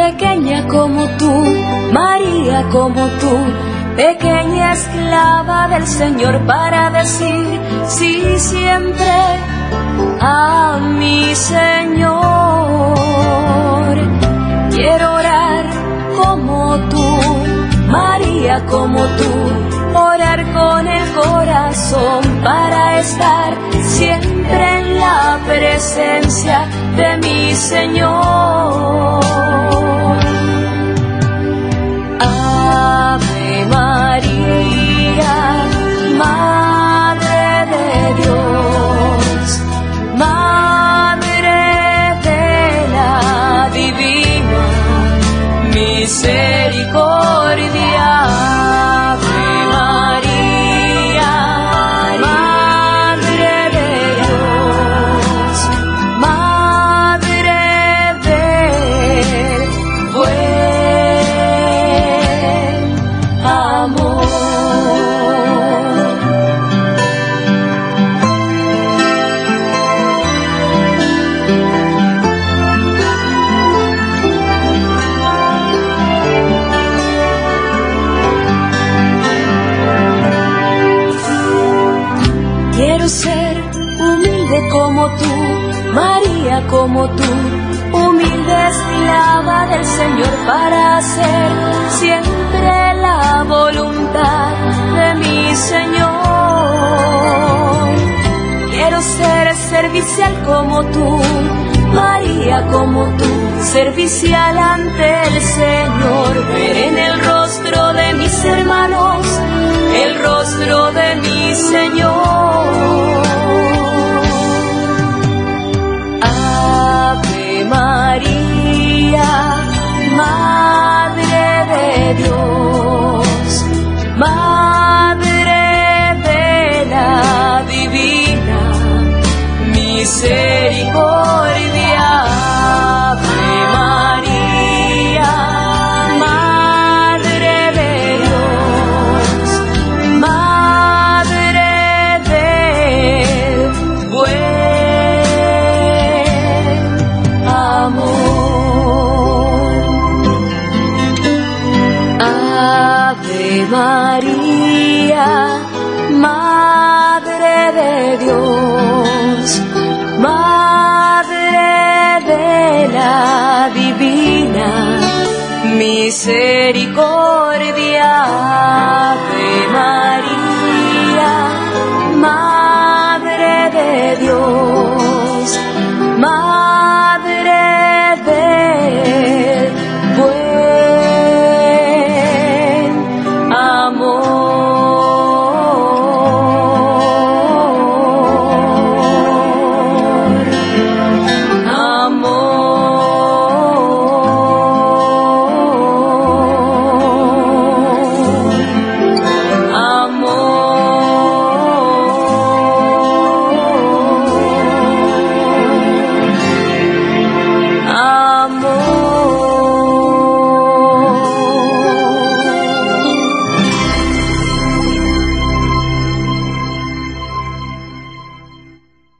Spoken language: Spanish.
pequeña como tú, María como tú, pequeña esclava del Señor, para decir sí siempre a mi Señor. Quiero orar como tú, María como tú, orar con el corazón para estar siempre en la presencia de mi Señor. Ave María, Madre de Dios, Madre de la Divina Misericordia. Ave María, Madre de Dios, Madre del buen amor. Quiero ser humilde como tú, María como tú, humilde esclava del Señor, para hacer siempre la voluntad de mi Señor. Quiero ser servicial como tú, María como tú, servicial ante el Señor, ver en el rostro de mis hermanos el rostro de mi Señor. Ave María, Madre de Dios, Madre de la Divina Misericordia. Ave María, Madre de Dios, Madre del buen amor. Ave María, Madre de Dios, Madre de la Divina Misericordia.